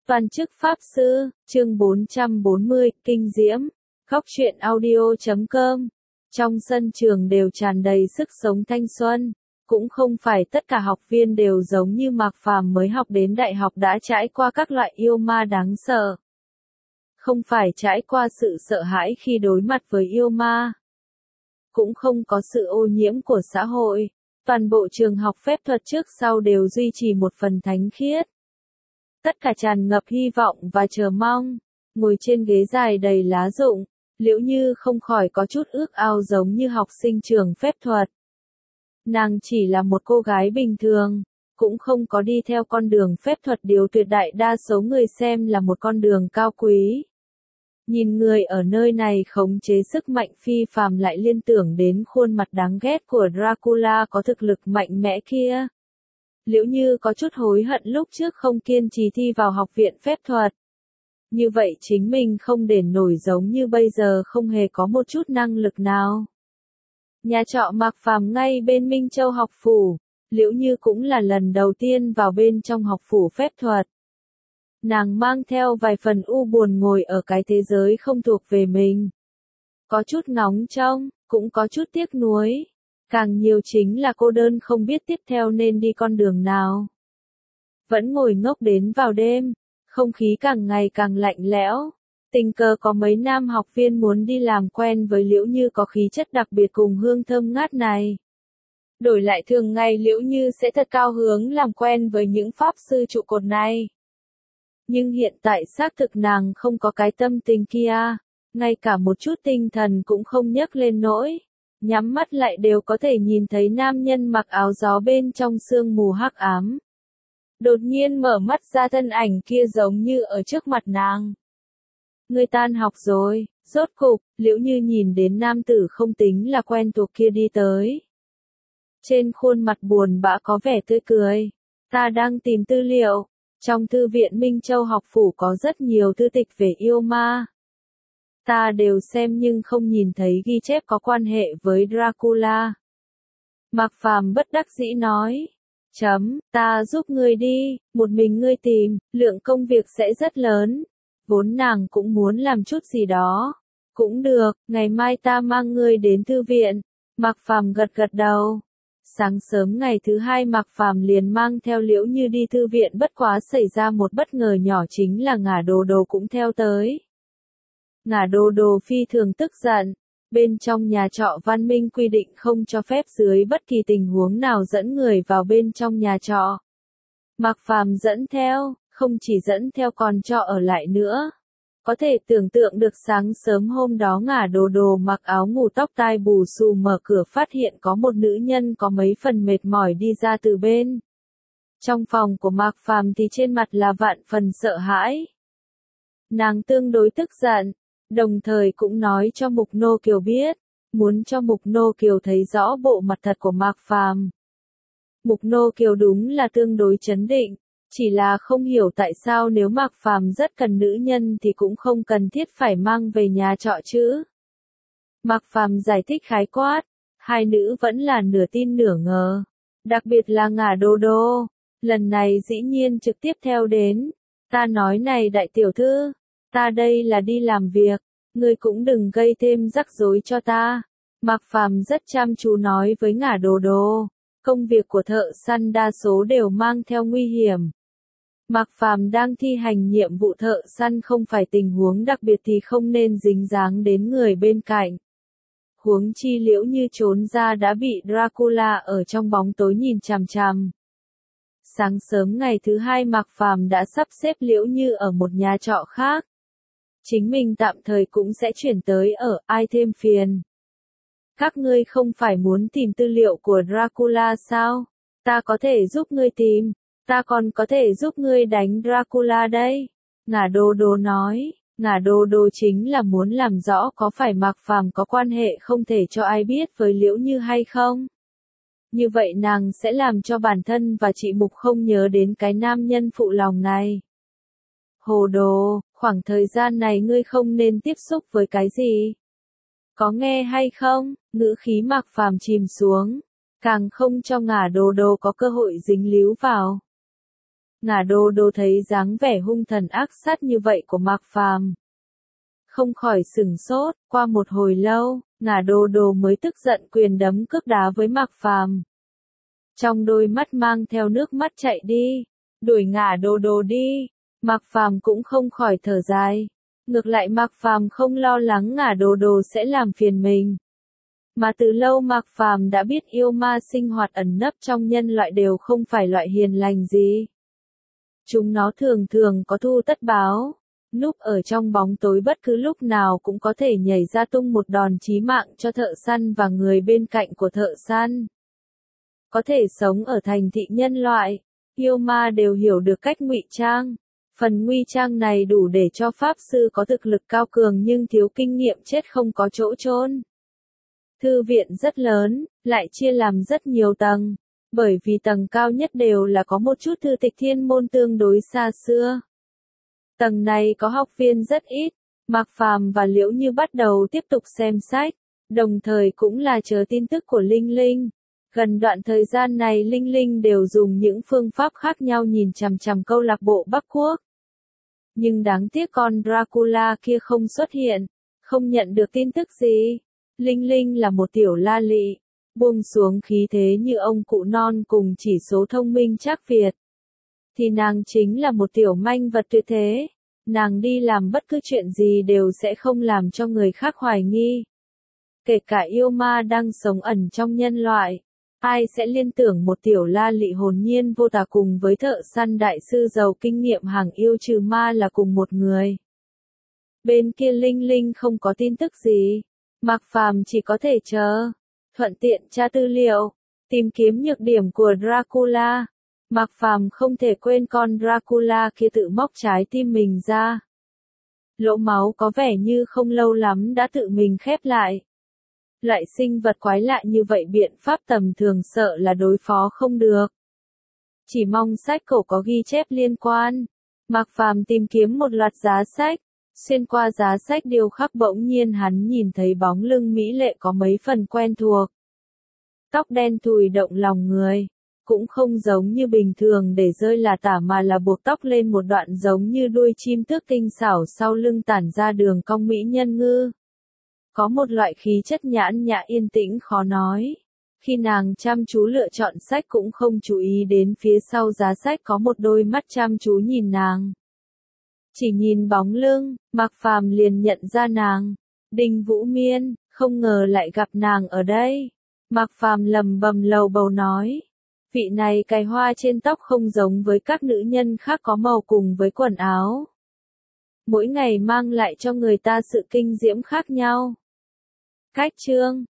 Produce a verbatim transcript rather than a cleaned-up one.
Toàn chức Pháp Sư, chương bốn trăm bốn mươi, Kinh Diễm, Góc truyện audio chấm com. Trong sân trường đều tràn đầy sức sống thanh xuân, cũng không phải tất cả học viên đều giống như Mạc Phàm mới học đến đại học đã trải qua các loại yêu ma đáng sợ. Không phải trải qua sự sợ hãi khi đối mặt với yêu ma. Cũng không có sự ô nhiễm của xã hội. Toàn bộ trường học phép thuật trước sau đều duy trì một phần thánh khiết. Tất cả tràn ngập hy vọng và chờ mong. Ngồi trên ghế dài đầy lá rụng, Liễu Như không khỏi có chút ước ao giống như học sinh trường phép thuật. Nàng chỉ là một cô gái bình thường, cũng không có đi theo con đường phép thuật điều tuyệt đại đa số người xem là một con đường cao quý. Nhìn người ở nơi này khống chế sức mạnh phi phàm lại liên tưởng đến khuôn mặt đáng ghét của Dracula có thực lực mạnh mẽ kia. Liễu Như có chút hối hận lúc trước không kiên trì thi vào học viện phép thuật. Như vậy chính mình không để nổi giống như bây giờ không hề có một chút năng lực nào. Nhà trọ Mạc Phàm ngay bên Minh Châu học phủ, Liễu Như cũng là lần đầu tiên vào bên trong học phủ phép thuật. Nàng mang theo vài phần u buồn ngồi ở cái thế giới không thuộc về mình. Có chút ngóng trông, cũng có chút tiếc nuối. Càng nhiều chính là cô đơn không biết tiếp theo nên đi con đường nào. Vẫn ngồi ngốc đến vào đêm, không khí càng ngày càng lạnh lẽo. Tình cờ có mấy nam học viên muốn đi làm quen với Liễu Như có khí chất đặc biệt cùng hương thơm ngát này. Đổi lại thường ngày Liễu Như sẽ thật cao hứng làm quen với những pháp sư trụ cột này. Nhưng hiện tại xác thực nàng không có cái tâm tình kia, ngay cả một chút tinh thần cũng không nhấc lên nỗi. Nhắm mắt lại đều có thể nhìn thấy nam nhân mặc áo gió bên trong sương mù hắc ám. Đột nhiên mở mắt ra thân ảnh kia giống như ở trước mặt nàng. Ngươi tan học rồi, rốt cục, Liễu Như nhìn đến nam tử không tính là quen thuộc kia đi tới. Trên khuôn mặt buồn bã có vẻ tươi cười. Ta đang tìm tư liệu. Trong thư viện Minh Châu học phủ có rất nhiều thư tịch về yêu ma. Ta đều xem nhưng không nhìn thấy ghi chép có quan hệ với Dracula. Mạc Phàm bất đắc dĩ nói. Chấm, ta giúp ngươi đi, một mình ngươi tìm, lượng công việc sẽ rất lớn. Vốn nàng cũng muốn làm chút gì đó. Cũng được, ngày mai ta mang ngươi đến thư viện. Mạc Phàm gật gật đầu. Sáng sớm ngày thứ hai Mạc Phàm liền mang theo Liễu Như đi thư viện, bất quá xảy ra một bất ngờ nhỏ chính là Ngả Đồ Đồ cũng theo tới. Ngả Đồ Đồ phi thường tức giận, bên trong nhà trọ văn minh quy định không cho phép dưới bất kỳ tình huống nào dẫn người vào bên trong nhà trọ. Mạc Phàm dẫn theo, không chỉ dẫn theo còn cho ở lại nữa. Có thể tưởng tượng được sáng sớm hôm đó Ngả Đồ Đồ mặc áo ngủ tóc tai bù xù mở cửa phát hiện có một nữ nhân có mấy phần mệt mỏi đi ra từ bên. Trong phòng của Mạc Phàm thì trên mặt là vạn phần sợ hãi. Nàng tương đối tức giận, đồng thời cũng nói cho Mục Nô Kiều biết, muốn cho Mục Nô Kiều thấy rõ bộ mặt thật của Mạc Phàm. Mục Nô Kiều đúng là tương đối chấn định. Chỉ là không hiểu tại sao nếu Mạc Phàm rất cần nữ nhân thì cũng không cần thiết phải mang về nhà trọ chứ. Mạc Phàm giải thích khái quát, hai nữ vẫn là nửa tin nửa ngờ. Đặc biệt là Ngả Đồ Đồ, lần này dĩ nhiên trực tiếp theo đến. Ta nói này đại tiểu thư, ta đây là đi làm việc, ngươi cũng đừng gây thêm rắc rối cho ta. Mạc Phàm rất chăm chú nói với Ngả Đồ Đồ, công việc của thợ săn đa số đều mang theo nguy hiểm. Mạc Phàm đang thi hành nhiệm vụ thợ săn không phải tình huống đặc biệt thì không nên dính dáng đến người bên cạnh. Huống chi Liễu Như trốn ra đã bị Dracula ở trong bóng tối nhìn chằm chằm. Sáng sớm ngày thứ hai Mạc Phàm đã sắp xếp Liễu Như ở một nhà trọ khác. Chính mình tạm thời cũng sẽ chuyển tới ở, ai thêm phiền. Các ngươi không phải muốn tìm tư liệu của Dracula sao? Ta có thể giúp ngươi tìm. Ta còn có thể giúp ngươi đánh Dracula đây. Ngả Đồ Đồ nói, Ngả Đồ Đồ chính là muốn làm rõ có phải Mạc Phàm có quan hệ không thể cho ai biết với Liễu Như hay không. Như vậy nàng sẽ làm cho bản thân và chị Mục không nhớ đến cái nam nhân phụ lòng này. Hồ đồ, khoảng thời gian này ngươi không nên tiếp xúc với cái gì. Có nghe hay không? Ngữ khí Mạc Phàm chìm xuống, càng không cho Ngả Đồ Đồ có cơ hội dính líu vào. Ngả Đô Đô thấy dáng vẻ hung thần ác sát như vậy của Mạc Phàm, không khỏi sửng sốt. Qua một hồi lâu, Ngả Đô Đô mới tức giận quyền đấm cước đá với Mạc Phàm. Trong đôi mắt mang theo nước mắt chạy đi, đuổi Ngả Đô Đô đi. Mạc Phàm cũng không khỏi thở dài. Ngược lại Mạc Phàm không lo lắng Ngả Đô Đô sẽ làm phiền mình. Mà từ lâu Mạc Phàm đã biết yêu ma sinh hoạt ẩn nấp trong nhân loại đều không phải loại hiền lành gì. Chúng nó thường thường có thù tất báo, núp ở trong bóng tối bất cứ lúc nào cũng có thể nhảy ra tung một đòn chí mạng cho thợ săn và người bên cạnh của thợ săn. Có thể sống ở thành thị nhân loại, yêu ma đều hiểu được cách ngụy trang. Phần ngụy trang này đủ để cho pháp sư có thực lực cao cường nhưng thiếu kinh nghiệm chết không có chỗ chôn. Thư viện rất lớn, lại chia làm rất nhiều tầng, bởi vì tầng cao nhất đều là có một chút thư tịch thiên môn tương đối xa xưa. Tầng này có học viên rất ít, Mạc Phàm và Liễu Như bắt đầu tiếp tục xem sách, đồng thời cũng là chờ tin tức của Linh Linh. Gần đoạn thời gian này Linh Linh đều dùng những phương pháp khác nhau nhìn chằm chằm câu lạc bộ Bắc Quốc. Nhưng đáng tiếc con Dracula kia không xuất hiện, không nhận được tin tức gì. Linh Linh là một tiểu la lị, buông xuống khí thế như ông cụ non cùng chỉ số thông minh trác Việt. Thì nàng chính là một tiểu manh vật tuyệt thế. Nàng đi làm bất cứ chuyện gì đều sẽ không làm cho người khác hoài nghi. Kể cả yêu ma đang sống ẩn trong nhân loại. Ai sẽ liên tưởng một tiểu la lị hồn nhiên vô tà cùng với thợ săn đại sư giàu kinh nghiệm hàng yêu trừ ma là cùng một người. Bên kia Linh Linh không có tin tức gì. Mạc Phàm chỉ có thể chờ. Thuận tiện tra tư liệu. Tìm kiếm nhược điểm của Dracula. Mạc Phàm không thể quên con Dracula kia tự móc trái tim mình ra. Lỗ máu có vẻ như không lâu lắm đã tự mình khép lại. Loại sinh vật quái lạ như vậy biện pháp tầm thường sợ là đối phó không được. Chỉ mong sách cổ có ghi chép liên quan. Mạc Phàm tìm kiếm một loạt giá sách. Xuyên qua giá sách điêu khắc bỗng nhiên hắn nhìn thấy bóng lưng mỹ lệ có mấy phần quen thuộc. Tóc đen thùi động lòng người. Cũng không giống như bình thường để rơi là tả mà là buộc tóc lên một đoạn giống như đuôi chim tước tinh xảo sau lưng tản ra đường cong mỹ nhân ngư. Có một loại khí chất nhãn nhã yên tĩnh khó nói. Khi nàng chăm chú lựa chọn sách cũng không chú ý đến phía sau giá sách có một đôi mắt chăm chú nhìn nàng. Chỉ nhìn bóng lưng, Mạc Phàm liền nhận ra nàng. Đinh Vũ Miên, không ngờ lại gặp nàng ở đây. Mạc Phàm lầm bầm lầu bầu nói. Vị này cài hoa trên tóc không giống với các nữ nhân khác có màu cùng với quần áo. Mỗi ngày mang lại cho người ta sự kinh diễm khác nhau. Cách chương